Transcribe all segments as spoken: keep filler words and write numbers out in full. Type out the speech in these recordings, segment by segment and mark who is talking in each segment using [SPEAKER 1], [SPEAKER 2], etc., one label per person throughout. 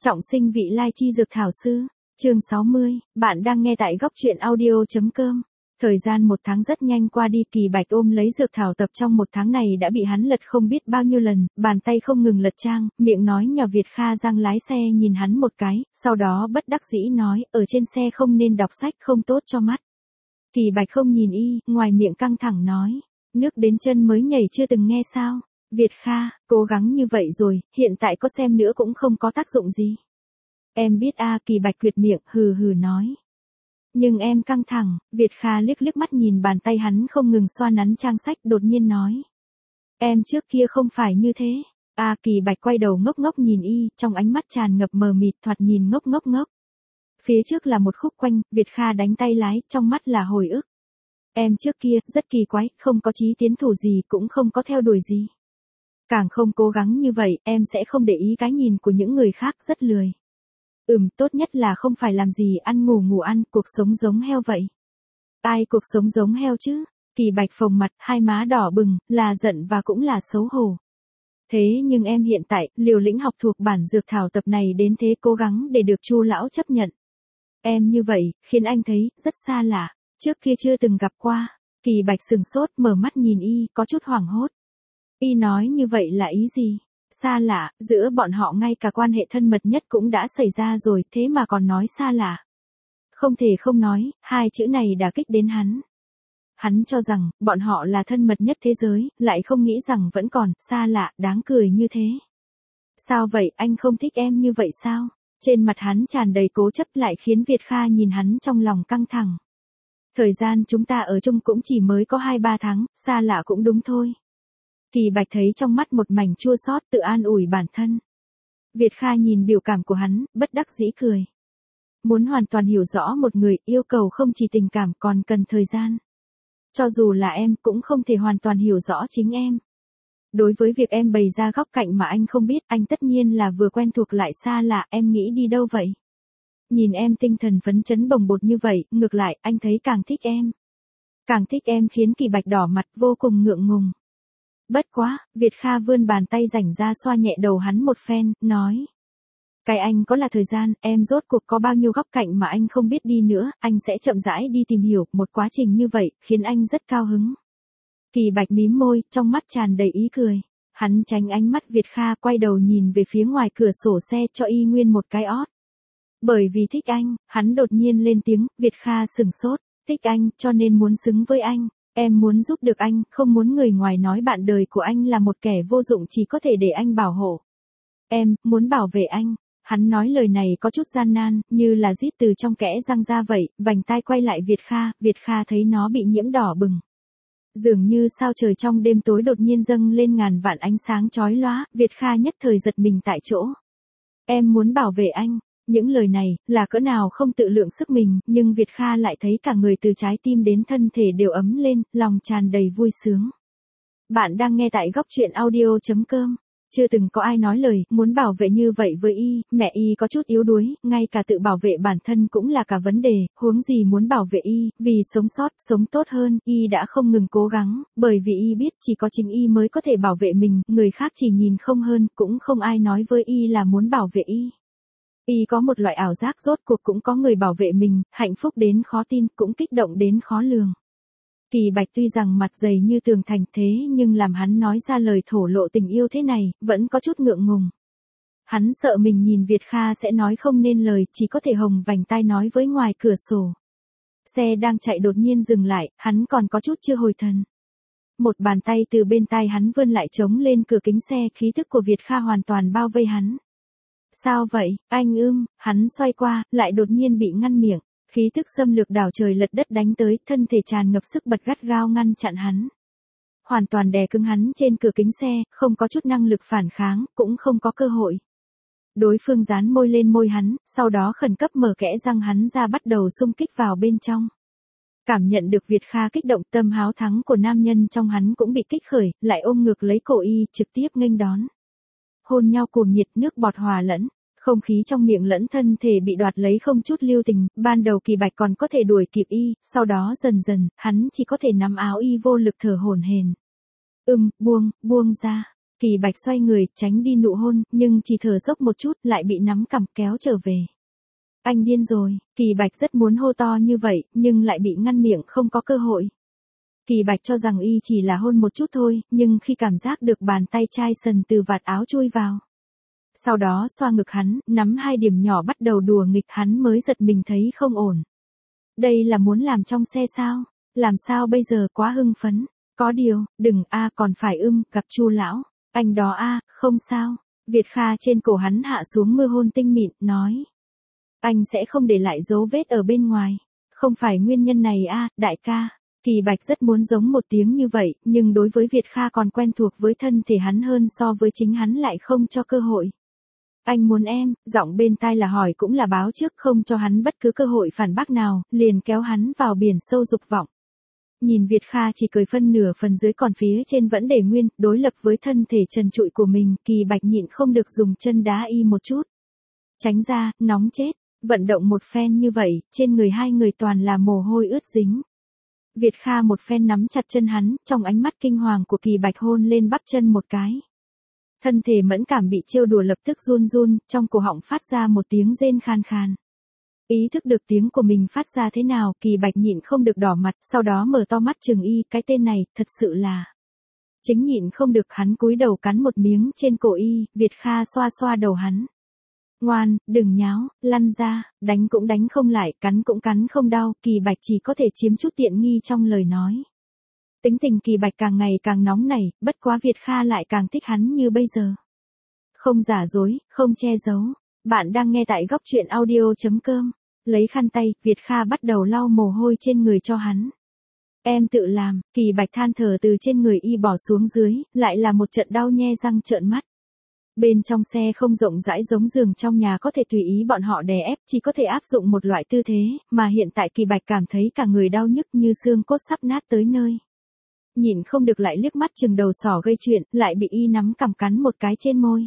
[SPEAKER 1] Trọng sinh vị lai chi dược thảo sư, chương sáu mươi, bạn đang nghe tại góc truyện audio.com. Thời gian một tháng rất nhanh qua đi, Kỳ Bạch ôm lấy dược thảo tập trong một tháng này đã bị hắn lật không biết bao nhiêu lần, bàn tay không ngừng lật trang, miệng nói nhỏ. Việt Kha Giang lái xe nhìn hắn một cái, sau đó bất đắc dĩ nói, ở trên xe không nên đọc sách, không tốt cho mắt. Kỳ Bạch không nhìn y, ngoài miệng căng thẳng nói, nước đến chân mới nhảy chưa từng nghe sao. Việt Kha, cố gắng như vậy rồi, hiện tại có xem nữa cũng không có tác dụng gì. Em biết a, Kỳ Bạch quyệt miệng, hừ hừ nói. Nhưng em căng thẳng. Việt Kha liếc liếc mắt nhìn bàn tay hắn không ngừng xoa nắn trang sách, đột nhiên nói. Em trước kia không phải như thế. A, Kỳ Bạch quay đầu ngốc ngốc nhìn y, trong ánh mắt tràn ngập mờ mịt, thoạt nhìn ngốc ngốc ngốc. Phía trước là một khúc quanh, Việt Kha đánh tay lái, trong mắt là hồi ức. Em trước kia, rất kỳ quái, không có chí tiến thủ gì, cũng không có theo đuổi gì. Càng không cố gắng như vậy, em sẽ không để ý cái nhìn của những người khác, rất lười. Ừm, tốt nhất là không phải làm gì, ăn ngủ ngủ ăn, cuộc sống giống heo vậy. Ai cuộc sống giống heo chứ? Kỳ Bạch phồng mặt, hai má đỏ bừng, là giận và cũng là xấu hổ. Thế nhưng em hiện tại, liều lĩnh học thuộc bản dược thảo tập này đến thế, cố gắng để được Chu lão chấp nhận. Em như vậy, khiến anh thấy, rất xa lạ, trước kia chưa từng gặp qua. Kỳ Bạch sừng sốt, mở mắt nhìn y, có chút hoảng hốt. Y nói như vậy là ý gì? Xa lạ, giữa bọn họ ngay cả quan hệ thân mật nhất cũng đã xảy ra rồi, thế mà còn nói xa lạ. Không thể không nói, hai chữ này đả kích đến hắn. Hắn cho rằng, bọn họ là thân mật nhất thế giới, lại không nghĩ rằng vẫn còn, xa lạ, đáng cười như thế. Sao vậy, anh không thích em như vậy sao? Trên mặt hắn tràn đầy cố chấp, lại khiến Việt Kha nhìn hắn trong lòng căng thẳng. Thời gian chúng ta ở chung cũng chỉ mới có hai ba tháng, xa lạ cũng đúng thôi. Kỳ Bạch thấy trong mắt một mảnh chua xót, tự an ủi bản thân. Việt Kha nhìn biểu cảm của hắn, bất đắc dĩ cười. Muốn hoàn toàn hiểu rõ một người, yêu cầu không chỉ tình cảm còn cần thời gian. Cho dù là em cũng không thể hoàn toàn hiểu rõ chính em. Đối với việc em bày ra góc cạnh mà anh không biết, anh tất nhiên là vừa quen thuộc lại xa lạ, em nghĩ đi đâu vậy? Nhìn em tinh thần phấn chấn bồng bột như vậy, ngược lại, anh thấy càng thích em. Càng thích em khiến Kỳ Bạch đỏ mặt, vô cùng ngượng ngùng. Bất quá, Việt Kha vươn bàn tay rảnh ra xoa nhẹ đầu hắn một phen, nói. Cái anh có là thời gian, em rốt cuộc có bao nhiêu góc cạnh mà anh không biết đi nữa, anh sẽ chậm rãi đi tìm hiểu, một quá trình như vậy, khiến anh rất cao hứng. Kỳ Bạch mím môi, trong mắt tràn đầy ý cười. Hắn tránh ánh mắt Việt Kha, quay đầu nhìn về phía ngoài cửa sổ xe, cho y nguyên một cái ót. Bởi vì thích anh, hắn đột nhiên lên tiếng, Việt Kha sửng sốt, thích anh, cho nên muốn xứng với anh. Em muốn giúp được anh, không muốn người ngoài nói bạn đời của anh là một kẻ vô dụng chỉ có thể để anh bảo hộ. Em, muốn bảo vệ anh. Hắn nói lời này có chút gian nan, như là rít từ trong kẽ răng ra vậy, vành tai quay lại Việt Kha, Việt Kha thấy nó bị nhiễm đỏ bừng. Dường như sao trời trong đêm tối đột nhiên dâng lên ngàn vạn ánh sáng chói lóa, Việt Kha nhất thời giật mình tại chỗ. Em muốn bảo vệ anh. Những lời này, là cỡ nào không tự lượng sức mình, nhưng Việt Kha lại thấy cả người từ trái tim đến thân thể đều ấm lên, lòng tràn đầy vui sướng. Bạn đang nghe tại góc truyện audio.com. Chưa từng có ai nói lời, muốn bảo vệ như vậy với y, mẹ y có chút yếu đuối, ngay cả tự bảo vệ bản thân cũng là cả vấn đề, huống gì muốn bảo vệ y, vì sống sót, sống tốt hơn, y đã không ngừng cố gắng, bởi vì y biết chỉ có chính y mới có thể bảo vệ mình, người khác chỉ nhìn không hơn, cũng không ai nói với y là muốn bảo vệ y. Y có một loại ảo giác rốt cuộc cũng có người bảo vệ mình, hạnh phúc đến khó tin, cũng kích động đến khó lường. Kỳ Bạch tuy rằng mặt dày như tường thành thế nhưng làm hắn nói ra lời thổ lộ tình yêu thế này, vẫn có chút ngượng ngùng. Hắn sợ mình nhìn Việt Kha sẽ nói không nên lời, chỉ có thể hồng vành tai nói với ngoài cửa sổ. Xe đang chạy đột nhiên dừng lại, hắn còn có chút chưa hồi thần. Một bàn tay từ bên tai hắn vươn lại chống lên cửa kính xe, khí thức của Việt Kha hoàn toàn bao vây hắn. Sao vậy, anh ưm, hắn xoay qua, lại đột nhiên bị ngăn miệng, khí thức xâm lược đảo trời lật đất đánh tới, thân thể tràn ngập sức bật gắt gao ngăn chặn hắn. Hoàn toàn đè cứng hắn trên cửa kính xe, không có chút năng lực phản kháng, cũng không có cơ hội. Đối phương dán môi lên môi hắn, sau đó khẩn cấp mở kẽ răng hắn ra bắt đầu xung kích vào bên trong. Cảm nhận được Việt Kha kích động, tâm háo thắng của nam nhân trong hắn cũng bị kích khởi, lại ôm ngược lấy cổ y, trực tiếp nghênh đón. Hôn nhau cuồng nhiệt, nước bọt hòa lẫn, không khí trong miệng lẫn thân thể bị đoạt lấy không chút lưu tình, ban đầu Kỳ Bạch còn có thể đuổi kịp y, sau đó dần dần, hắn chỉ có thể nắm áo y vô lực thở hổn hển. Ừm, buông, buông ra. Kỳ Bạch xoay người, tránh đi nụ hôn, nhưng chỉ thở dốc một chút, lại bị nắm cằm kéo trở về. Anh điên rồi, Kỳ Bạch rất muốn hô to như vậy, nhưng lại bị ngăn miệng không có cơ hội. Kỳ Bạch cho rằng y chỉ là hôn một chút thôi, nhưng khi cảm giác được bàn tay chai sần từ vạt áo chui vào. Sau đó xoa ngực hắn, nắm hai điểm nhỏ bắt đầu đùa nghịch, hắn mới giật mình thấy không ổn. Đây là muốn làm trong xe sao? Làm sao bây giờ, quá hưng phấn. Có điều, đừng a còn phải ưm, gặp Chu lão. Anh đó a không sao. Việt Kha trên cổ hắn hạ xuống mưa hôn tinh mịn, nói. Anh sẽ không để lại dấu vết ở bên ngoài. Không phải nguyên nhân này a đại ca. Kỳ Bạch rất muốn giống một tiếng như vậy, nhưng đối với Việt Kha còn quen thuộc với thân thể hắn hơn so với chính hắn lại không cho cơ hội. Anh muốn em, giọng bên tai là hỏi cũng là báo trước, không cho hắn bất cứ cơ hội phản bác nào, liền kéo hắn vào biển sâu dục vọng. Nhìn Việt Kha chỉ cười phân nửa phần dưới còn phía trên vẫn để nguyên, đối lập với thân thể trần trụi của mình, Kỳ Bạch nhịn không được dùng chân đá y một chút. Tránh ra, nóng chết, vận động một phen như vậy, trên người hai người toàn là mồ hôi ướt dính. Việt Kha một phen nắm chặt chân hắn, trong ánh mắt kinh hoàng của Kỳ Bạch hôn lên bắp chân một cái. Thân thể mẫn cảm bị trêu đùa lập tức run run, trong cổ họng phát ra một tiếng rên khan khan. Ý thức được tiếng của mình phát ra thế nào, Kỳ Bạch nhịn không được đỏ mặt, sau đó mở to mắt trừng y, cái tên này, thật sự là. Chính nhịn không được hắn cúi đầu cắn một miếng trên cổ y, Việt Kha xoa xoa đầu hắn. Ngoan, đừng nháo, lăn ra, đánh cũng đánh không lại, cắn cũng cắn không đau, Kỳ Bạch chỉ có thể chiếm chút tiện nghi trong lời nói. Tính tình Kỳ Bạch càng ngày càng nóng nảy, bất quá Việt Kha lại càng thích hắn như bây giờ. Không giả dối, không che giấu. Bạn đang nghe tại góc truyện audio chấm com. Lấy khăn tay, Việt Kha bắt đầu lau mồ hôi trên người cho hắn. Em tự làm, Kỳ Bạch than thở từ trên người y bỏ xuống dưới, lại là một trận đau nhe răng trợn mắt. Bên trong xe không rộng rãi giống giường trong nhà có thể tùy ý bọn họ đè ép, chỉ có thể áp dụng một loại tư thế, mà hiện tại Kỳ Bạch cảm thấy cả người đau nhức như xương cốt sắp nát tới nơi. Nhìn không được lại liếc mắt chừng đầu sỏ gây chuyện, lại bị y nắm cằm cắn một cái trên môi.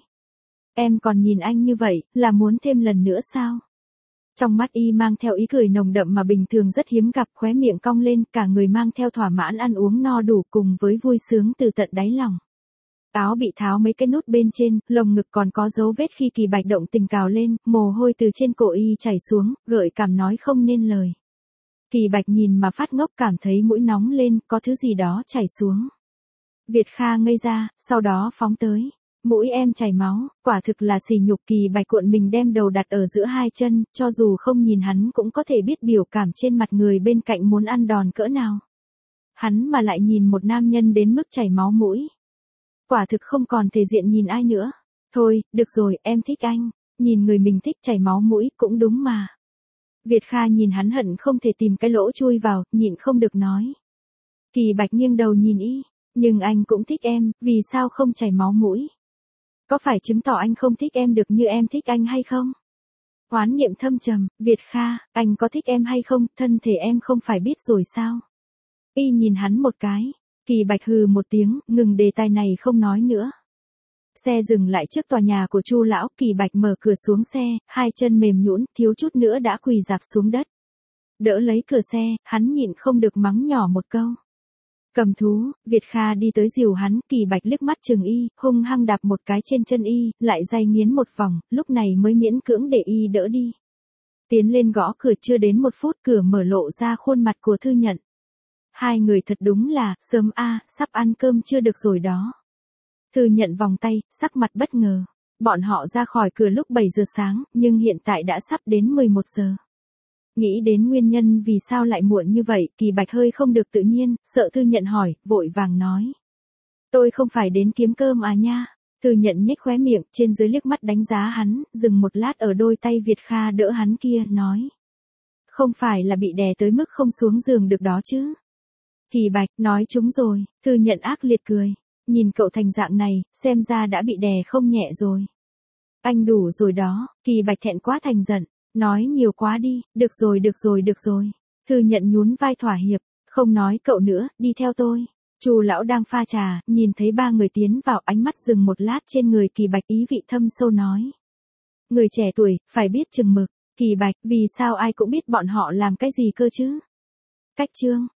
[SPEAKER 1] Em còn nhìn anh như vậy, là muốn thêm lần nữa sao? Trong mắt y mang theo ý cười nồng đậm mà bình thường rất hiếm gặp, khóe miệng cong lên, cả người mang theo thỏa mãn ăn uống no đủ cùng với vui sướng từ tận đáy lòng. Áo bị tháo mấy cái nút bên trên, lồng ngực còn có dấu vết khi Kỳ Bạch động tình cào lên, mồ hôi từ trên cổ y chảy xuống, gợi cảm nói không nên lời. Kỳ Bạch nhìn mà phát ngốc, cảm thấy mũi nóng lên, có thứ gì đó chảy xuống. Việt Kha ngây ra, sau đó phóng tới. Mũi em chảy máu, quả thực là sỉ nhục. Kỳ Bạch cuộn mình đem đầu đặt ở giữa hai chân, cho dù không nhìn hắn cũng có thể biết biểu cảm trên mặt người bên cạnh muốn ăn đòn cỡ nào. Hắn mà lại nhìn một nam nhân đến mức chảy máu mũi. Quả thực không còn thể diện nhìn ai nữa. Thôi, được rồi, em thích anh. Nhìn người mình thích chảy máu mũi cũng đúng mà. Việt Kha nhìn hắn hận không thể tìm cái lỗ chui vào, nhịn không được nói. Kỳ Bạch nghiêng đầu nhìn y, nhưng anh cũng thích em, vì sao không chảy máu mũi? Có phải chứng tỏ anh không thích em được như em thích anh hay không? Oán niệm thâm trầm, Việt Kha, anh có thích em hay không, thân thể em không phải biết rồi sao? Y nhìn hắn một cái, Kỳ Bạch hừ một tiếng, ngừng đề tài này không nói nữa. Xe dừng lại trước tòa nhà của Chu lão, Kỳ Bạch mở cửa xuống xe, hai chân mềm nhũn, thiếu chút nữa đã quỳ rạp xuống đất. Đỡ lấy cửa xe, hắn nhịn không được mắng nhỏ một câu. Cầm thú, Việt Kha đi tới dìu hắn, Kỳ Bạch liếc mắt chừng y, hung hăng đạp một cái trên chân y, lại day nghiến một vòng, lúc này mới miễn cưỡng để y đỡ đi. Tiến lên gõ cửa, chưa đến một phút cửa mở, lộ ra khuôn mặt của Thư Nhận. Hai người thật đúng là, sớm a, sắp ăn cơm chưa được rồi đó. Thư Nhận vòng tay, sắc mặt bất ngờ. Bọn họ ra khỏi cửa lúc bảy giờ sáng, nhưng hiện tại đã sắp đến mười một giờ. Nghĩ đến nguyên nhân vì sao lại muộn như vậy, Kỳ Bạch hơi không được tự nhiên, sợ Thư Nhận hỏi, vội vàng nói. Tôi không phải đến kiếm cơm à nha. Thư Nhận nhếch khóe miệng, trên dưới liếc mắt đánh giá hắn, dừng một lát ở đôi tay Việt Kha đỡ hắn kia, nói. Không phải là bị đè tới mức không xuống giường được đó chứ. Kỳ Bạch, nói chúng rồi. Thư Nhận ác liệt cười. Nhìn cậu thành dạng này, xem ra đã bị đè không nhẹ rồi. Anh đủ rồi đó. Kỳ Bạch thẹn quá thành giận. Nói nhiều quá đi, được rồi được rồi được rồi. Thư Nhận nhún vai thỏa hiệp, không nói cậu nữa, đi theo tôi. Chu lão đang pha trà, nhìn thấy ba người tiến vào, ánh mắt dừng một lát trên người Kỳ Bạch, ý vị thâm sâu nói. Người trẻ tuổi, phải biết chừng mực. Kỳ Bạch, vì sao ai cũng biết bọn họ làm cái gì cơ chứ? Cách chương.